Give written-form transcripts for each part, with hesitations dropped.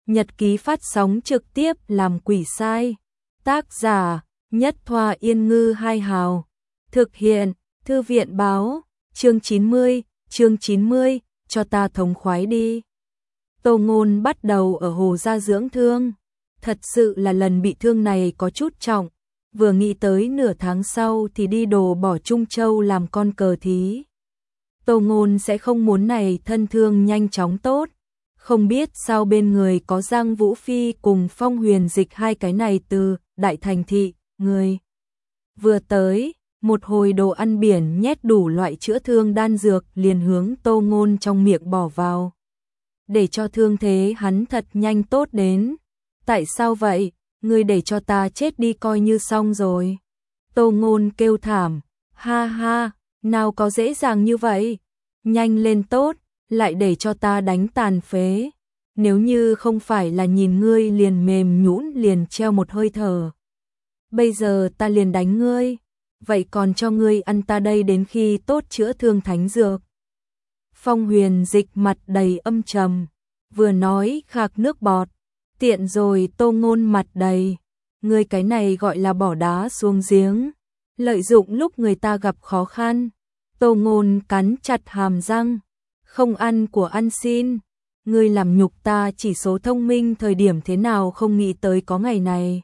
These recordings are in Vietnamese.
Nhật ký phát sóng trực tiếp làm quỷ sai. Tác giả Nhất Thoa Yên Ngư Hai Hào. Thực hiện Thư viện báo. Chương 90, cho ta thống khoái đi. Tô Ngôn bắt đầu ở Hồ Gia dưỡng thương. Thật sự là lần bị thương này có chút trọng. Vừa nghĩ tới nửa tháng sau thì đi đồ bỏ Trung Châu làm con cờ thí. Tô Ngôn sẽ không muốn này thân thương nhanh chóng tốt. Không biết sao bên người có Giang Vũ Phi cùng Phong Huyền Dịch hai cái này từ Đại Thành Thị, người. Vừa tới, một hồi đồ ăn biển nhét đủ loại chữa thương đan dược liền hướng Tô Ngôn trong miệng bỏ vào. Để cho thương thế hắn thật nhanh tốt đến. Tại sao vậy? Ngươi để cho ta chết đi coi như xong rồi. Tô Ngôn kêu thảm, ha ha, nào có dễ dàng như vậy. Nhanh lên tốt, lại để cho ta đánh tàn phế. Nếu như không phải là nhìn ngươi liền mềm nhũn liền treo một hơi thở. Bây giờ ta liền đánh ngươi, vậy còn cho ngươi ăn ta đây đến khi tốt chữa thương thánh dược. Phong Huyền Dịch mặt đầy âm trầm, vừa nói khạc nước bọt. Tiện rồi. Tô Ngôn mặt đầy, ngươi cái này gọi là bỏ đá xuống giếng, lợi dụng lúc người ta gặp khó khăn. Tô Ngôn cắn chặt hàm răng, không ăn của ăn xin, ngươi làm nhục ta chỉ số thông minh thời điểm thế nào không nghĩ tới có ngày này.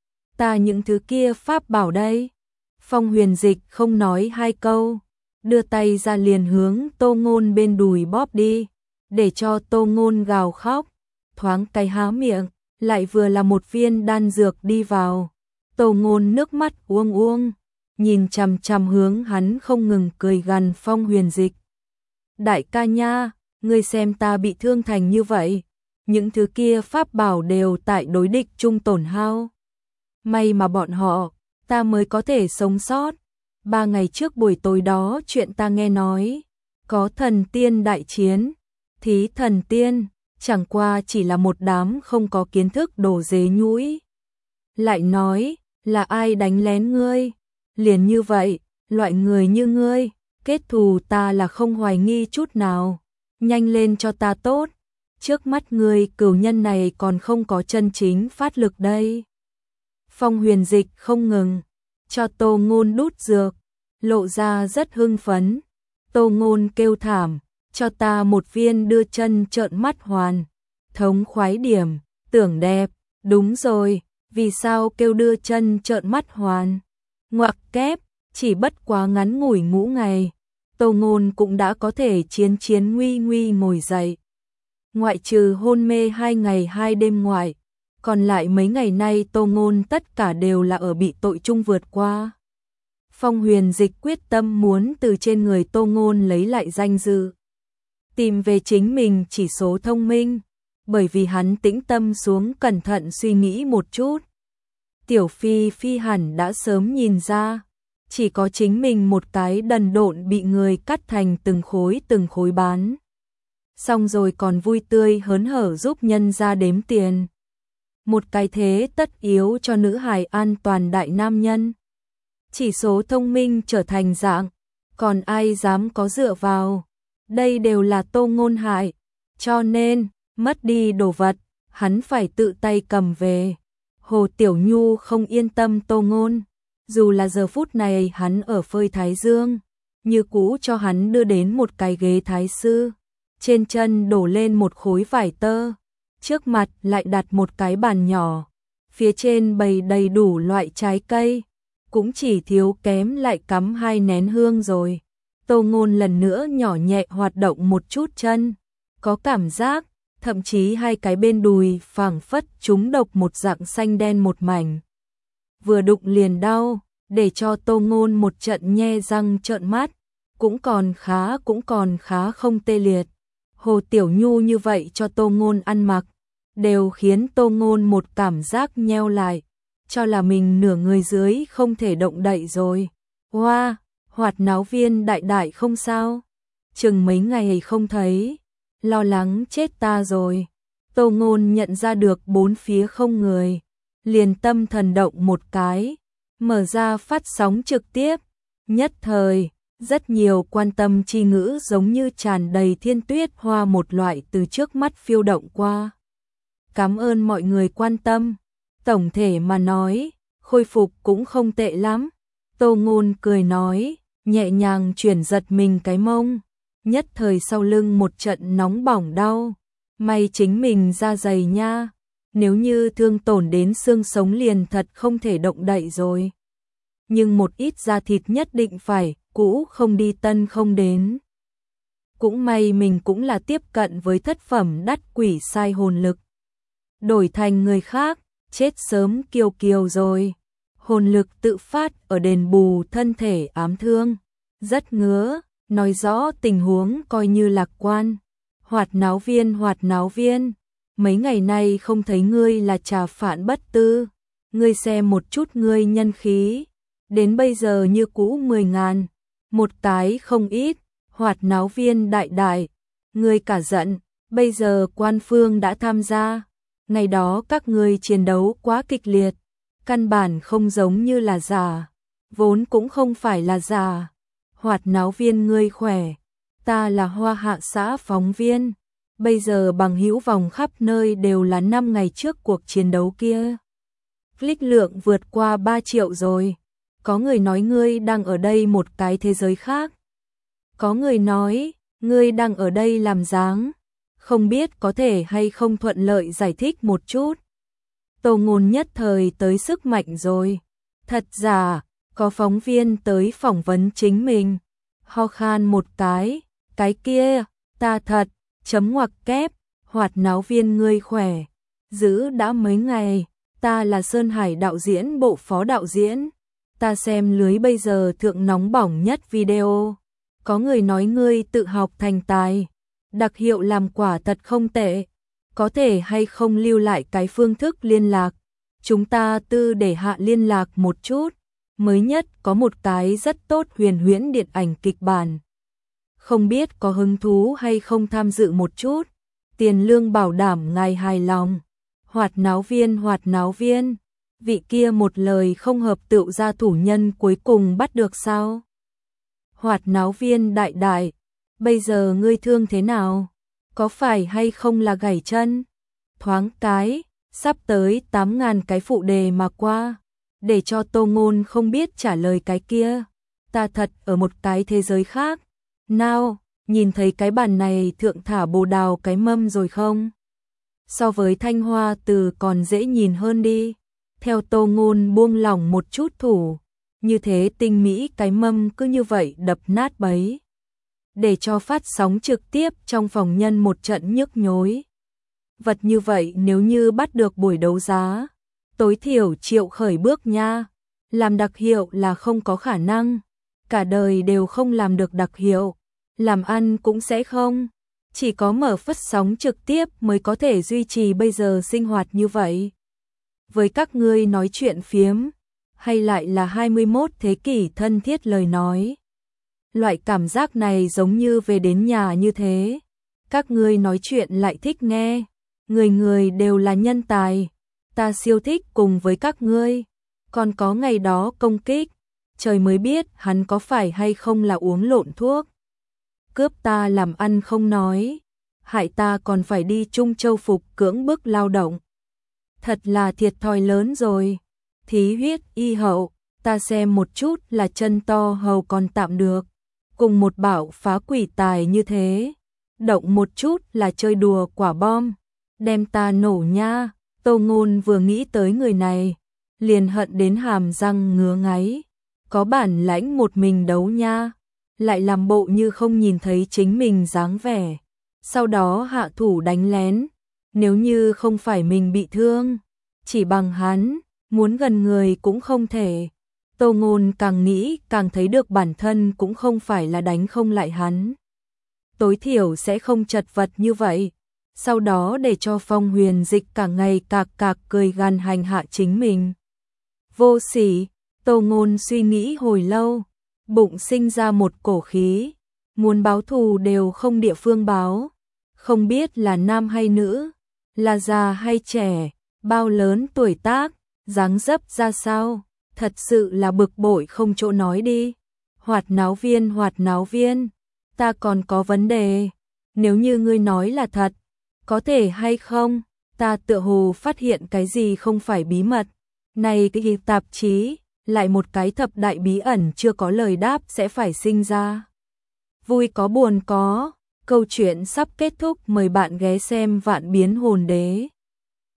Ta những thứ kia pháp bảo đây. Phong Huyền Dịch không nói hai câu, đưa tay ra liền hướng Tô Ngôn bên đùi bóp đi, để cho Tô Ngôn gào khóc, thoáng cái há miệng, lại vừa là một viên đan dược đi vào. Tô Ngôn nước mắt uông, nhìn chằm chằm hướng hắn không ngừng cười gằn Phong Huyền Dịch. Đại ca nha, ngươi xem ta bị thương thành như vậy, những thứ kia pháp bảo đều tại đối địch chung tổn hao. May mà bọn họ, ta mới có thể sống sót. 3 ngày trước buổi tối đó chuyện ta nghe nói, có thần tiên đại chiến, thí thần tiên, chẳng qua chỉ là một đám không có kiến thức đồ dế nhũi. Lại nói, là ai đánh lén ngươi? Liền như vậy, loại người như ngươi, kết thù ta là không hoài nghi chút nào. Nhanh lên cho ta tốt, trước mắt ngươi cửu nhân này còn không có chân chính phát lực đây. Phong Huyền Dịch không ngừng cho Tô Ngôn đút dược, lộ ra rất hưng phấn. Tô Ngôn kêu thảm, cho ta một viên đưa chân trợn mắt hoàn. Thống khoái điểm, tưởng đẹp, đúng rồi, vì sao kêu đưa chân trợn mắt hoàn? Ngoặc kép, chỉ bất quá ngắn ngủi ngũ ngày, Tô Ngôn cũng đã có thể chiến nguy ngồi dậy. Ngoại trừ hôn mê 2 ngày 2 đêm ngoại, còn lại mấy ngày nay Tô Ngôn tất cả đều là ở bị tội chung vượt qua. Phong Huyền Dịch quyết tâm muốn từ trên người Tô Ngôn lấy lại danh dự, tìm về chính mình chỉ số thông minh, bởi vì hắn tĩnh tâm xuống cẩn thận suy nghĩ một chút. Tiểu Phi Phi hẳn đã sớm nhìn ra, chỉ có chính mình một cái đần độn bị người cắt thành từng khối bán. Xong rồi còn vui tươi hớn hở giúp nhân ra đếm tiền. Một cái thế tất yếu cho nữ hài an toàn đại nam nhân. Chỉ số thông minh trở thành dạng, còn ai dám có dựa vào. Đây đều là Tô Ngôn hại, cho nên, mất đi đồ vật, hắn phải tự tay cầm về. Hồ Tiểu Nhu không yên tâm Tô Ngôn, dù là giờ phút này hắn ở phơi thái dương, như cũ cho hắn đưa đến một cái ghế thái sư, trên chân đổ lên một khối vải tơ, trước mặt lại đặt một cái bàn nhỏ, phía trên bày đầy đủ loại trái cây, cũng chỉ thiếu kém lại cắm 2 nén hương rồi. Tô Ngôn lần nữa nhỏ nhẹ hoạt động một chút chân, có cảm giác, thậm chí 2 cái bên đùi phảng phất trúng độc một dạng xanh đen một mảnh. Vừa đụng liền đau, để cho Tô Ngôn một trận nhe răng trợn mắt, cũng còn khá không tê liệt. Hồ Tiểu Nhu như vậy cho Tô Ngôn ăn mặc, đều khiến Tô Ngôn một cảm giác nheo lại, cho là mình nửa người dưới không thể động đậy rồi. Hoa, Hoạt Náo Viên đại không sao? Chừng mấy ngày không thấy, lo lắng chết ta rồi. Tô Ngôn nhận ra được bốn phía không người, liền tâm thần động một cái, mở ra phát sóng trực tiếp. Nhất thời, rất nhiều quan tâm chi ngữ giống như tràn đầy thiên tuyết hoa một loại từ trước mắt phiêu động qua. cảm ơn mọi người quan tâm. Tổng thể mà nói, khôi phục cũng không tệ lắm. Tô Ngôn cười nói, nhẹ nhàng chuyển giật mình cái mông. Nhất thời sau lưng một trận nóng bỏng đau. May chính mình da dày nha. Nếu như thương tổn đến xương sống liền thật không thể động đậy rồi. Nhưng một ít da thịt nhất định phải, cũ không đi tân không đến. Cũng may mình cũng là tiếp cận với thất phẩm đắt quỷ sai hồn lực. Đổi thành người khác, chết sớm kiều kiều rồi. Hồn lực tự phát ở đền bù thân thể ám thương. Rất ngứa, nói rõ tình huống coi như lạc quan. Hoạt náo viên, mấy ngày nay không thấy ngươi là trà phạn bất tư. Ngươi xem một chút ngươi nhân khí. Đến bây giờ như cũ 10.000. Một cái không ít. Hoạt náo viên đại đại. Ngươi cả giận, bây giờ quan phương đã tham gia. Ngày đó các ngươi chiến đấu quá kịch liệt. Căn bản không giống như là giả. Vốn cũng không phải là giả. Hoạt náo viên ngươi khỏe. Ta là Hoa Hạ xã phóng viên. Bây giờ bằng hữu vòng khắp nơi đều là 5 ngày trước cuộc chiến đấu kia. Click lượng vượt qua 3 triệu rồi. Có người nói ngươi đang ở đây một cái thế giới khác. Có người nói, ngươi đang ở đây làm dáng. Không biết có thể hay không thuận lợi giải thích một chút. Tô Ngôn nhất thời tới sức mạnh rồi. Thật giả, có phóng viên tới phỏng vấn chính mình. Ho khan một cái kia, ta thật, chấm ngoặc kép, hoạt náo viên ngươi khỏe. Giữ đã mấy ngày, ta là Sơn Hải đạo diễn bộ phó đạo diễn. Ta xem lưới bây giờ thượng nóng bỏng nhất video. Có người nói ngươi tự học thành tài. Đặc hiệu làm quả thật không tệ. Có thể hay không lưu lại cái phương thức liên lạc. Chúng ta tư để hạ liên lạc một chút. Mới nhất có một cái rất tốt huyền huyễn điện ảnh kịch bản. Không biết có hứng thú hay không tham dự một chút. Tiền lương bảo đảm ngài hài lòng. Hoạt náo viên. Vị kia một lời không hợp tựu ra thủ nhân cuối cùng bắt được sao? Hoạt náo viên đại đại. Bây giờ ngươi thương thế nào? Có phải hay không là gãy chân? Thoáng cái, sắp tới 8.000 cái phụ đề mà qua. Để cho Tô Ngôn không biết trả lời cái kia. Ta thật ở một cái thế giới khác. Nào, nhìn thấy cái bàn này thượng thả bồ đào cái mâm rồi không? So với Thanh Hoa Từ còn dễ nhìn hơn đi. Theo Tô Ngôn buông lỏng một chút thủ. Như thế tinh mỹ cái mâm cứ như vậy đập nát bấy. Để cho phát sóng trực tiếp trong phòng nhân một trận nhức nhối. Vật như vậy nếu như bắt được buổi đấu giá, tối thiểu triệu khởi bước nha. Làm đặc hiệu là không có khả năng. Cả đời đều không làm được đặc hiệu. Làm ăn cũng sẽ không. Chỉ có mở phát sóng trực tiếp mới có thể duy trì bây giờ sinh hoạt như vậy. Với các ngươi nói chuyện phiếm, hay lại là 21 thế kỷ thân thiết lời nói. Loại cảm giác này giống như về đến nhà như thế. Các ngươi nói chuyện lại thích nghe. Người người đều là nhân tài. Ta siêu thích cùng với các ngươi. Còn có ngày đó công kích. Trời mới biết hắn có phải hay không là uống lộn thuốc. Cướp ta làm ăn không nói. Hại ta còn phải đi Trung Châu phục cưỡng bức lao động. Thật là thiệt thòi lớn rồi. Thí huyết y hậu. Ta xem một chút là chân to hầu còn tạm được. Cùng một bảo phá quỷ tài như thế. Động một chút là chơi đùa quả bom. Đem ta nổ nha. Tô Ngôn vừa nghĩ tới người này. Liền hận đến hàm răng ngứa ngáy. Có bản lãnh một mình đấu nha. Lại làm bộ như không nhìn thấy chính mình dáng vẻ. Sau đó hạ thủ đánh lén. Nếu như không phải mình bị thương. Chỉ bằng hắn. Muốn gần người cũng không thể. Tô Ngôn càng nghĩ càng thấy được bản thân cũng không phải là đánh không lại hắn. Tối thiểu sẽ không chật vật như vậy. Sau đó để cho Phong Huyền Dịch cả ngày cạc cạc cười gan hành hạ chính mình. Vô sỉ, Tô Ngôn suy nghĩ hồi lâu. Bụng sinh ra một cổ khí. Muốn báo thù đều không địa phương báo. Không biết là nam hay nữ. Là già hay trẻ. Bao lớn tuổi tác. Dáng dấp ra sao. Thật sự là bực bội không chỗ nói đi. Hoạt náo viên. Ta còn có vấn đề. Nếu như ngươi nói là thật, có thể hay không, ta tựa hồ phát hiện cái gì không phải bí mật. Này cái tạp chí, lại một cái thập đại bí ẩn chưa có lời đáp sẽ phải sinh ra. Vui có buồn có, câu chuyện sắp kết thúc, mời bạn ghé xem Vạn Biến Hồn Đế.